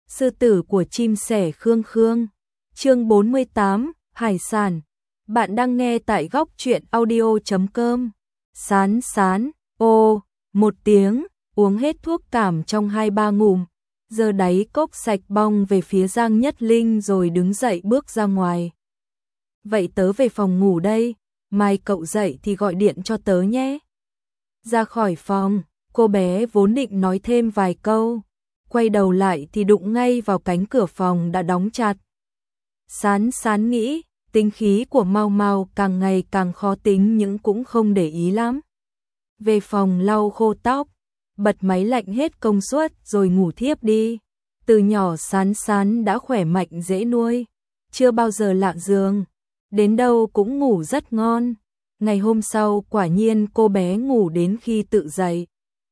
Sư tử của chim sẻ Khương Khương. Chương 48, Hải sản. Bạn đang nghe tại góc truyện audio.com. Sán sán, ô, một tiếng, uống hết thuốc cảm trong 2-3 ngụm, giơ đáy cốc sạch bong về phía Giang Nhất Linh rồi đứng dậy bước ra ngoài. Vậy tớ về phòng ngủ đây, mai cậu dậy thì gọi điện cho tớ nhé. Ra khỏi phòng, cô bé vốn định nói thêm vài câu, quay đầu lại thì đụng ngay vào cánh cửa phòng đã đóng chặt. Sán sán nghĩ, tính khí của Mau Mau càng ngày càng khó tính nhưng cũng không để ý lắm. Về phòng lau khô tóc, bật máy lạnh hết công suất rồi ngủ thiếp đi. Từ nhỏ Sán Sán đã khỏe mạnh dễ nuôi, chưa bao giờ lạ giường, đến đâu cũng ngủ rất ngon. Ngày hôm sau quả nhiên cô bé ngủ đến khi tự dậy.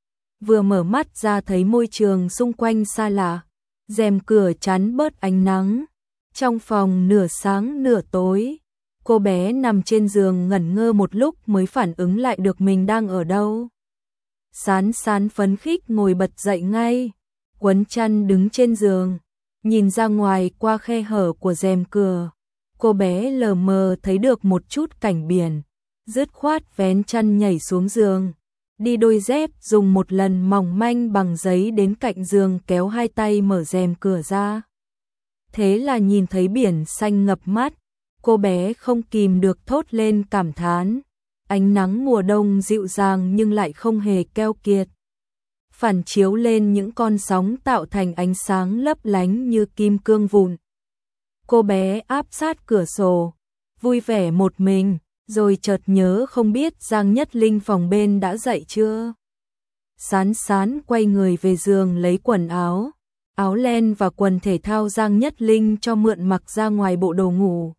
Vừa mở mắt ra thấy môi trường xung quanh xa lạ, rèm cửa chắn bớt ánh nắng. Trong phòng nửa sáng nửa tối, cô bé nằm trên giường ngẩn ngơ một lúc mới phản ứng lại được mình đang ở đâu. Sán Sán phấn khích ngồi bật dậy ngay, quấn chăn đứng trên giường, nhìn ra ngoài qua khe hở của rèm cửa. Cô bé lờ mờ thấy được một chút cảnh biển, dứt khoát vén chăn nhảy xuống giường, đi đôi dép dùng một lần mỏng manh bằng giấy đến cạnh giường kéo hai tay mở rèm cửa ra. Thế là nhìn thấy biển xanh ngập mắt, cô bé không kìm được thốt lên cảm thán. Ánh nắng mùa đông dịu dàng nhưng lại không hề keo kiệt, phản chiếu lên những con sóng tạo thành ánh sáng lấp lánh như kim cương vụn. Cô bé áp sát cửa sổ, vui vẻ một mình, rồi chợt nhớ không biết Giang Nhất Linh phòng bên đã dậy chưa. Sán Sán quay người về giường lấy quần áo, áo len và quần thể thao Giang Nhất Linh cho mượn mặc ra ngoài bộ đồ ngủ.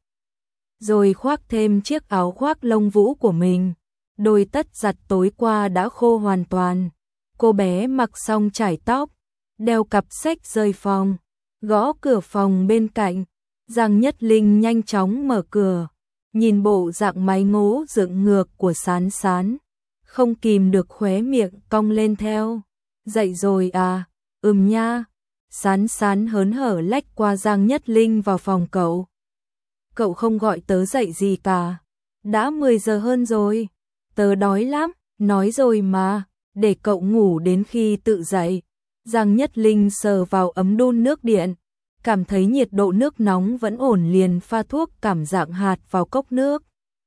Rồi khoác thêm chiếc áo khoác lông vũ của mình, đôi tất giặt tối qua đã khô hoàn toàn. Cô bé mặc xong chải tóc, đeo cặp xách rời phòng, gõ cửa phòng bên cạnh. Giang Nhất Linh nhanh chóng mở cửa, nhìn bộ dạng mái ngố dựng ngược của Sán Sán, không kìm được khóe miệng cong lên theo. Dậy rồi à? Nha. Sán Sán hớn hở lách qua Giang Nhất Linh vào phòng cậu. Cậu không gọi tớ dậy gì cả. Đã 10 giờ hơn rồi. Tớ đói lắm, nói rồi mà, để cậu ngủ đến khi tự dậy. Giang Nhất Linh sờ vào ấm đun nước điện, cảm thấy nhiệt độ nước nóng vẫn ổn liền pha thuốc cảm dạng hạt vào cốc nước.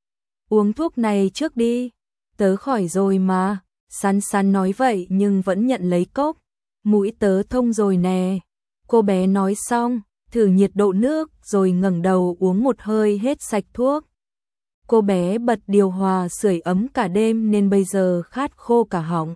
Uống thuốc này trước đi, tớ khỏi rồi mà. Sán Sán nói vậy nhưng vẫn nhận lấy cốc. Mũi tớ thông rồi nè. Cô bé nói xong, thử nhiệt độ nước rồi ngẩng đầu uống một hơi hết sạch thuốc. Cô bé bật điều hòa sưởi ấm cả đêm nên bây giờ khát khô cả họng.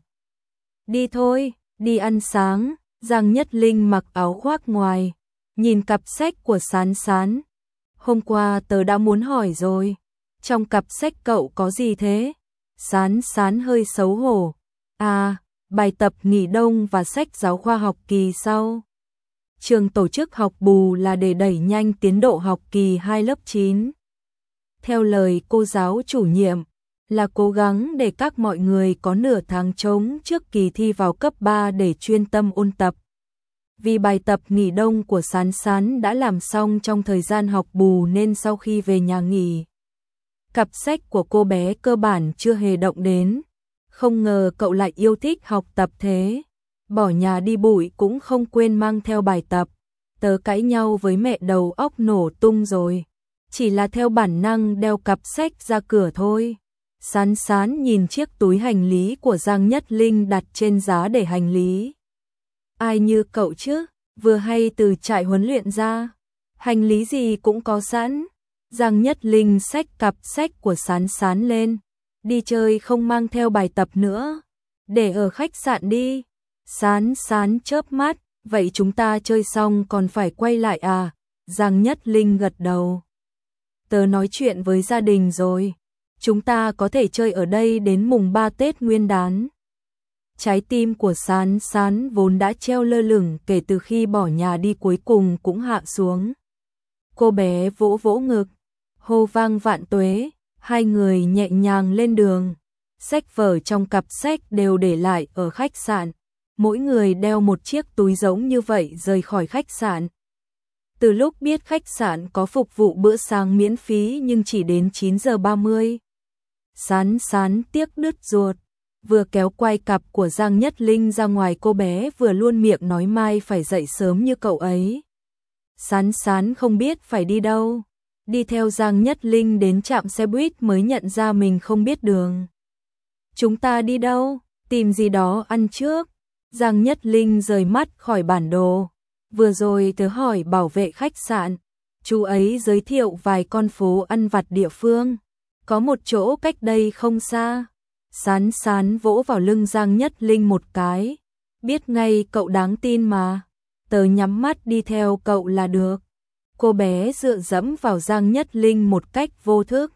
Đi thôi, đi ăn sáng. Giang Nhất Linh mặc áo khoác ngoài, nhìn cặp sách của Sán Sán. Hôm qua tớ đã muốn hỏi rồi, trong cặp sách cậu có gì thế? Sán Sán hơi xấu hổ. À, bài tập nghỉ đông và sách giáo khoa học kỳ sau. Trường tổ chức học bù là để đẩy nhanh tiến độ học kỳ 2 lớp 9. Theo lời cô giáo chủ nhiệm, là cố gắng để các mọi người có nửa tháng trống trước kỳ thi vào cấp 3 để chuyên tâm ôn tập. Vì bài tập nghỉ đông của Sán Sán đã làm xong trong thời gian học bù nên sau khi về nhà nghỉ, cặp sách của cô bé cơ bản chưa hề động đến. Không ngờ cậu lại yêu thích học tập thế. Bỏ nhà đi bụi cũng không quên mang theo bài tập. Tớ cãi nhau với mẹ đầu óc nổ tung rồi. Chỉ là theo bản năng đeo cặp sách ra cửa thôi. Sán Sán nhìn chiếc túi hành lý của Giang Nhất Linh đặt trên giá để hành lý. Ai như cậu chứ, vừa hay từ trại huấn luyện ra. Hành lý gì cũng có sẵn. Giang Nhất Linh xách cặp sách của Sán Sán lên. Đi chơi không mang theo bài tập nữa, để ở khách sạn đi. Sán Sán chớp mắt, vậy chúng ta chơi xong còn phải quay lại à? Giang Nhất Linh gật đầu. Tớ nói chuyện với gia đình rồi, chúng ta có thể chơi ở đây đến mùng 3 Tết Nguyên đán. Trái tim của Sán Sán vốn đã treo lơ lửng kể từ khi bỏ nhà đi cuối cùng cũng hạ xuống. Cô bé vỗ vỗ ngực, hô vang vạn tuế. Hai người nhẹ nhàng lên đường, sách vở trong cặp sách đều để lại ở khách sạn. mỗi người đeo một chiếc túi giống như vậy rời khỏi khách sạn. Từ lúc biết khách sạn có phục vụ bữa sáng miễn phí nhưng chỉ đến 9 giờ 30. Sán sán tiếc đứt ruột, vừa kéo quai cặp của Giang Nhất Linh ra ngoài, cô bé vừa luôn miệng nói mai phải dậy sớm như cậu ấy. Sán sán không biết phải đi đâu, đi theo Giang Nhất Linh đến trạm xe buýt mới nhận ra mình không biết đường. Chúng ta đi đâu? Tìm gì đó ăn trước. Giang Nhất Linh rời mắt khỏi bản đồ. Vừa rồi tớ hỏi bảo vệ khách sạn, chú ấy giới thiệu vài con phố ăn vặt địa phương. Có một chỗ cách đây không xa. Sán sán vỗ vào lưng Giang Nhất Linh một cái. Biết ngay cậu đáng tin mà. Tớ nhắm mắt đi theo cậu là được. Cô bé dựa dẫm vào Giang Nhất Linh một cách vô thức.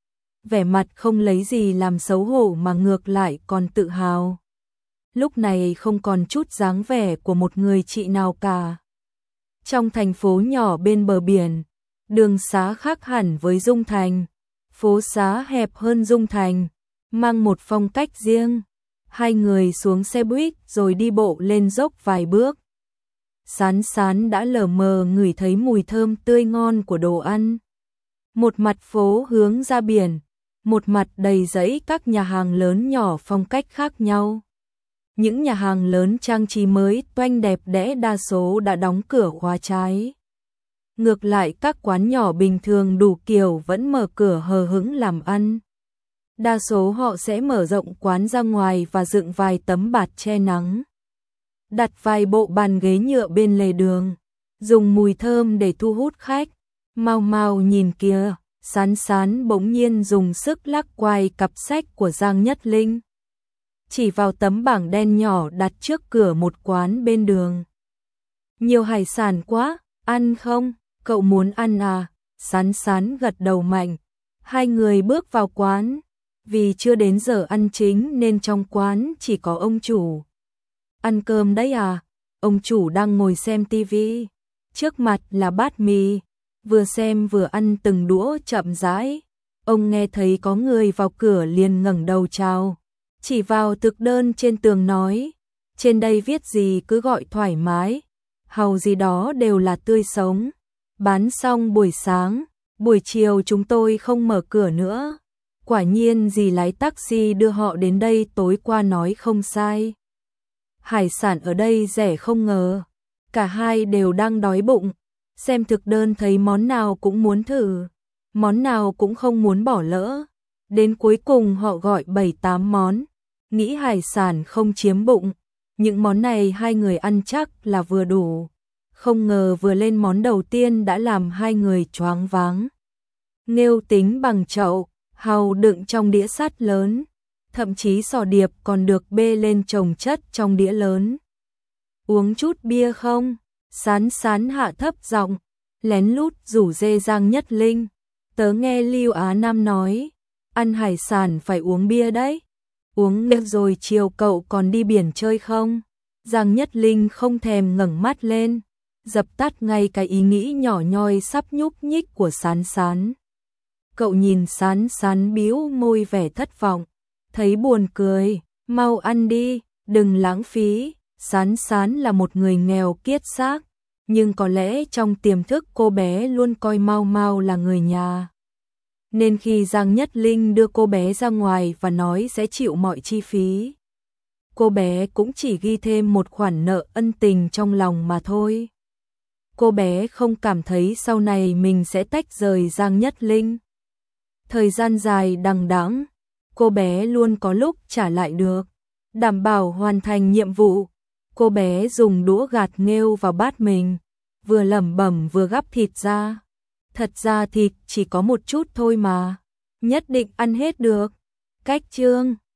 Vẻ mặt không lấy gì làm xấu hổ mà ngược lại còn tự hào. Lúc này không còn chút dáng vẻ của một người chị nào cả. Trong thành phố nhỏ bên bờ biển, đường xá khác hẳn với Dung Thành. Phố xá hẹp hơn Dung Thành, mang một phong cách riêng. Hai người xuống xe buýt rồi đi bộ lên dốc vài bước. Sán sán đã lờ mờ ngửi thấy mùi thơm tươi ngon của đồ ăn. Một mặt phố hướng ra biển, một mặt đầy rẫy các nhà hàng lớn nhỏ phong cách khác nhau. Những nhà hàng lớn trang trí mới toanh đẹp đẽ đa số đã đóng cửa khóa trái. Ngược lại các quán nhỏ bình thường đủ kiểu vẫn mở cửa hờ hững làm ăn. Đa số họ sẽ mở rộng quán ra ngoài và dựng vài tấm bạt che nắng. Đặt vài bộ bàn ghế nhựa bên lề đường, dùng mùi thơm để thu hút khách. Mau mau nhìn kìa, sán sán bỗng nhiên dùng sức lắc quai cặp sách của Giang Nhất Linh. Chỉ vào tấm bảng đen nhỏ đặt trước cửa một quán bên đường. Nhiều hải sản quá, ăn không? Cậu muốn ăn à? Sán sán gật đầu mạnh. Hai người bước vào quán. Vì chưa đến giờ ăn chính nên trong quán chỉ có ông chủ. Ăn cơm đấy à? Ông chủ đang ngồi xem tivi. Trước mặt là bát mì. Vừa xem vừa ăn từng đũa chậm rãi. Ông nghe thấy có người vào cửa liền ngẩng đầu chào. Chỉ vào thực đơn trên tường nói. Trên đây viết gì cứ gọi thoải mái. Hàu gì đó đều là tươi sống. Bán xong buổi sáng, buổi chiều chúng tôi không mở cửa nữa. Quả nhiên dì lái taxi đưa họ đến đây tối qua nói không sai. Hải sản ở đây rẻ không ngờ. Cả hai đều đang đói bụng. Xem thực đơn thấy món nào cũng muốn thử. Món nào cũng không muốn bỏ lỡ. Đến cuối cùng họ gọi 7-8 món. Nghĩ hải sản không chiếm bụng. Những món này hai người ăn chắc là vừa đủ. Không ngờ vừa lên món đầu tiên đã làm hai người choáng váng. Nghêu tính bằng chậu, hàu đựng trong đĩa sắt lớn. Thậm chí sò điệp còn được bê lên chồng chất trong đĩa lớn. Uống chút bia không? Sán sán hạ thấp giọng, lén lút rủ dê Giang Nhất Linh. Tớ nghe Lưu Á Nam nói, ăn hải sản phải uống bia đấy. Uống được rồi chiều cậu còn đi biển chơi không? Giang Nhất Linh không thèm ngẩng mắt lên, dập tắt ngay cái ý nghĩ nhỏ nhoi sắp nhúc nhích của sán sán. Cậu nhìn sán sán bĩu môi vẻ thất vọng, thấy buồn cười, mau ăn đi, đừng lãng phí. Sán sán là một người nghèo kiết xác, nhưng có lẽ trong tiềm thức cô bé luôn coi Mau Mau là người nhà. Nên khi Giang Nhất Linh đưa cô bé ra ngoài và nói sẽ chịu mọi chi phí, cô bé cũng chỉ ghi thêm một khoản nợ ân tình trong lòng mà thôi. Cô bé không cảm thấy sau này mình sẽ tách rời Giang Nhất Linh. Thời gian dài đằng đẵng, cô bé luôn có lúc trả lại được, đảm bảo hoàn thành nhiệm vụ. Cô bé dùng đũa gạt nghêu vào bát mình, vừa lẩm bẩm vừa gắp thịt ra. Thật ra thịt chỉ có một chút thôi mà, nhất định ăn hết được. Cách chương